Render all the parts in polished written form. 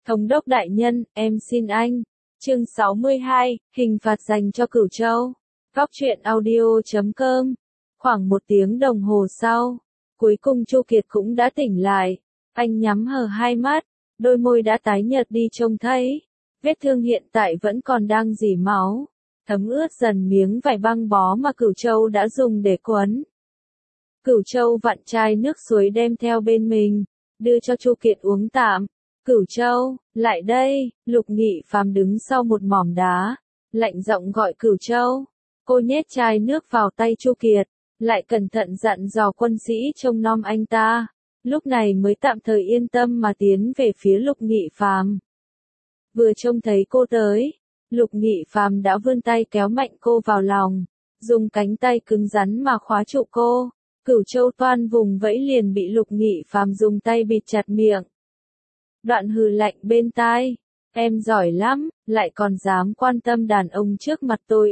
Thống đốc đại nhân, em xin anh. Chương 62, hình phạt dành cho Cửu Châu. Góc truyện audio.com. Khoảng 1 tiếng đồng hồ sau, cuối cùng Chu Kiệt cũng đã tỉnh lại. Anh nhắm hờ hai mắt, đôi môi đã tái nhợt đi trông thấy. Vết thương hiện tại vẫn còn đang rỉ máu, thấm ướt dần miếng vải băng bó mà Cửu Châu đã dùng để quấn. Cửu Châu vặn chai nước suối đem theo bên mình, đưa cho Chu Kiệt uống tạm. Cửu Châu, lại đây. Lục Nghị Phàm đứng sau một mỏm đá, lạnh giọng gọi Cửu Châu. Cô nhét chai nước vào tay Chu Kiệt, lại cẩn thận dặn dò quân sĩ trông nom anh ta, lúc này mới tạm thời yên tâm mà tiến về phía Lục Nghị Phàm. Vừa trông thấy cô tới, Lục Nghị Phàm đã vươn tay kéo mạnh cô vào lòng, dùng cánh tay cứng rắn mà khóa trụ cô. Cửu Châu toan vùng vẫy liền bị Lục Nghị Phàm dùng tay bịt chặt miệng. Đoạn hừ lạnh bên tai, em giỏi lắm, lại còn dám quan tâm đàn ông trước mặt tôi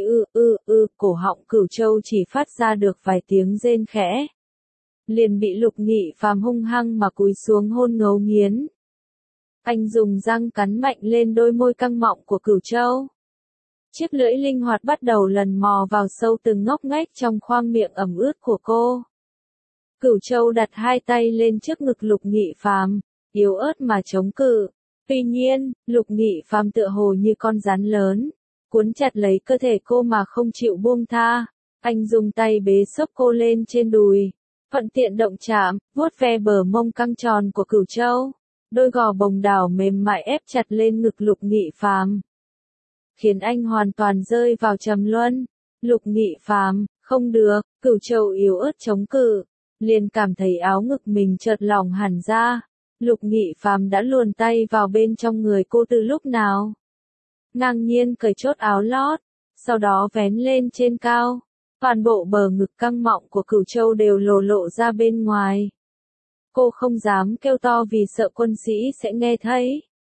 cổ họng Cửu Châu chỉ phát ra được vài tiếng rên khẽ. Liền bị Lục Nghị Phàm hung hăng mà cúi xuống hôn ngấu nghiến. Anh dùng răng cắn mạnh lên đôi môi căng mọng của Cửu Châu. Chiếc lưỡi linh hoạt bắt đầu lần mò vào sâu từng ngóc ngách trong khoang miệng ẩm ướt của cô. Cửu Châu đặt hai tay lên trước ngực Lục Nghị Phàm, yếu ớt mà chống cự. Tuy nhiên, Lục Nghị Phàm tựa hồ như con rắn lớn, cuốn chặt lấy cơ thể cô mà không chịu buông tha. Anh dùng tay bế xốc cô lên trên đùi, thuận tiện động chạm, vuốt ve bờ mông căng tròn của Cửu Châu. Đôi gò bồng đảo mềm mại ép chặt lên ngực Lục Nghị Phàm, khiến anh hoàn toàn rơi vào trầm luân. Lục Nghị Phàm, không được. Cửu Châu yếu ớt chống cự, liền cảm thấy áo ngực mình chợt lỏng hẳn ra. Lục Nghị Phàm đã luồn tay vào bên trong người cô từ lúc nào. Ngang nhiên cởi chốt áo lót, sau đó vén lên trên cao. Toàn bộ bờ ngực căng mọng của Cửu Châu đều lộ ra bên ngoài. Cô không dám kêu to vì sợ quân sĩ sẽ nghe thấy.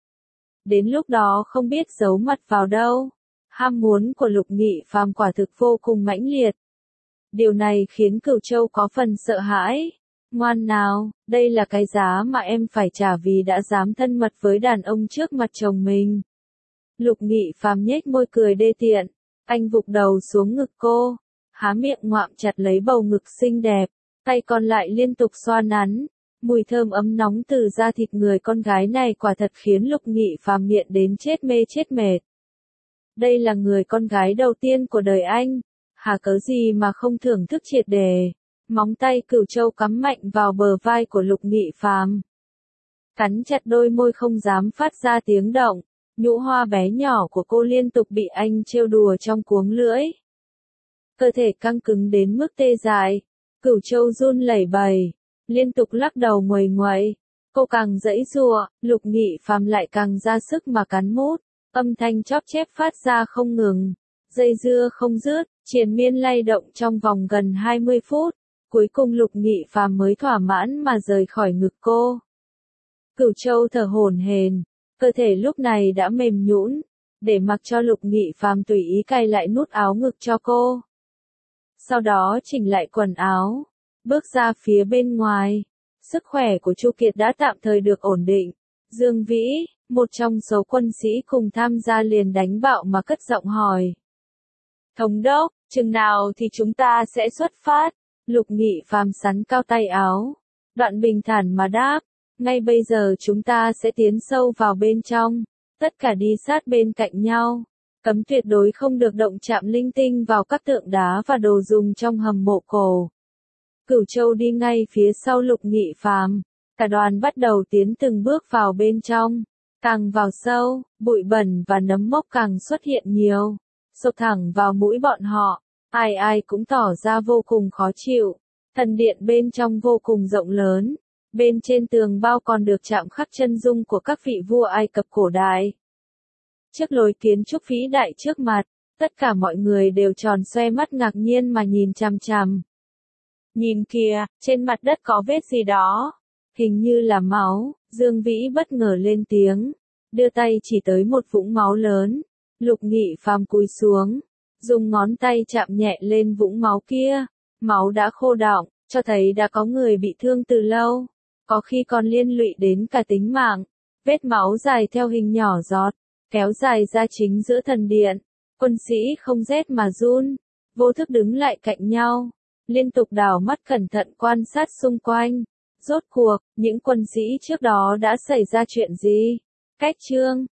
Đến lúc đó không biết giấu mặt vào đâu. Ham muốn của Lục Nghị Phàm quả thực vô cùng mãnh liệt. Điều này khiến Cửu Châu có phần sợ hãi. Ngoan nào, đây là cái giá mà em phải trả vì đã dám thân mật với đàn ông trước mặt chồng mình. Lục Nghị Phàm nhếch môi cười đê tiện. Anh vụt đầu xuống ngực cô, há miệng ngoạm chặt lấy bầu ngực xinh đẹp, tay còn lại liên tục xoa nắn. Mùi thơm ấm nóng từ da thịt người con gái này quả thật khiến Lục Nghị Phàm nghiện đến chết mê chết mệt. Đây là người con gái đầu tiên của đời anh, hà cớ gì mà không thưởng thức triệt để. Móng tay Cửu Châu cắm mạnh vào bờ vai của Lục Nghị Phàm, cắn chặt đôi môi không dám phát ra tiếng động. Nhũ hoa bé nhỏ của cô liên tục bị anh trêu đùa trong cuống lưỡi. Cơ thể căng cứng đến mức tê dại, Cửu Châu run lẩy bẩy, liên tục lắc đầu nguầy nguậy. Cô càng giãy giụa, Lục Nghị Phàm lại càng ra sức mà cắn mút, âm thanh chóp chép phát ra không ngừng, dây dưa không dứt, triền miên lay động trong vòng gần 20 phút. Cuối cùng Lục Nghị Phàm mới thỏa mãn mà rời khỏi ngực cô. Cửu Châu thở hổn hển, cơ thể lúc này đã mềm nhũn, để mặc cho Lục Nghị Phàm tùy ý cài lại nút áo ngực cho cô. Sau đó chỉnh lại quần áo, bước ra phía bên ngoài. Sức khỏe của Chu Kiệt đã tạm thời được ổn định. Dương Vĩ, một trong số quân sĩ cùng tham gia liền đánh bạo mà cất giọng hỏi. Thống đốc, chừng nào thì chúng ta sẽ xuất phát? Lục Nghị Phàm sắn cao tay áo, đoạn bình thản mà đáp, ngay bây giờ chúng ta sẽ tiến sâu vào bên trong, tất cả đi sát bên cạnh nhau, cấm tuyệt đối không được động chạm linh tinh vào các tượng đá và đồ dùng trong hầm mộ cổ. Cửu Châu đi ngay phía sau Lục Nghị Phàm, cả đoàn bắt đầu tiến từng bước vào bên trong, càng vào sâu, bụi bẩn và nấm mốc càng xuất hiện nhiều, xộc thẳng vào mũi bọn họ. Ai cũng tỏ ra vô cùng khó chịu. Thần điện bên trong vô cùng rộng lớn. Bên trên tường bao còn được chạm khắc chân dung của các vị vua Ai Cập cổ đại. Trước lối kiến trúc vĩ đại trước mặt, tất cả mọi người đều tròn xoe mắt ngạc nhiên mà nhìn chằm chằm. Nhìn kìa, trên mặt đất có vết gì đó. Hình như là máu. Dương Vĩ bất ngờ lên tiếng, đưa tay chỉ tới một vũng máu lớn. Lục Nghị Phàm cúi xuống, dùng ngón tay chạm nhẹ lên vũng máu kia. Máu đã khô đọng, cho thấy đã có người bị thương từ lâu, có khi còn liên lụy đến cả tính mạng. Vết máu dài theo hình nhỏ giọt, kéo dài ra chính giữa thần điện. Quân sĩ không rét mà run, vô thức đứng lại cạnh nhau, liên tục đảo mắt cẩn thận quan sát xung quanh. Rốt cuộc, những quân sĩ trước đó đã xảy ra chuyện gì? Cách chương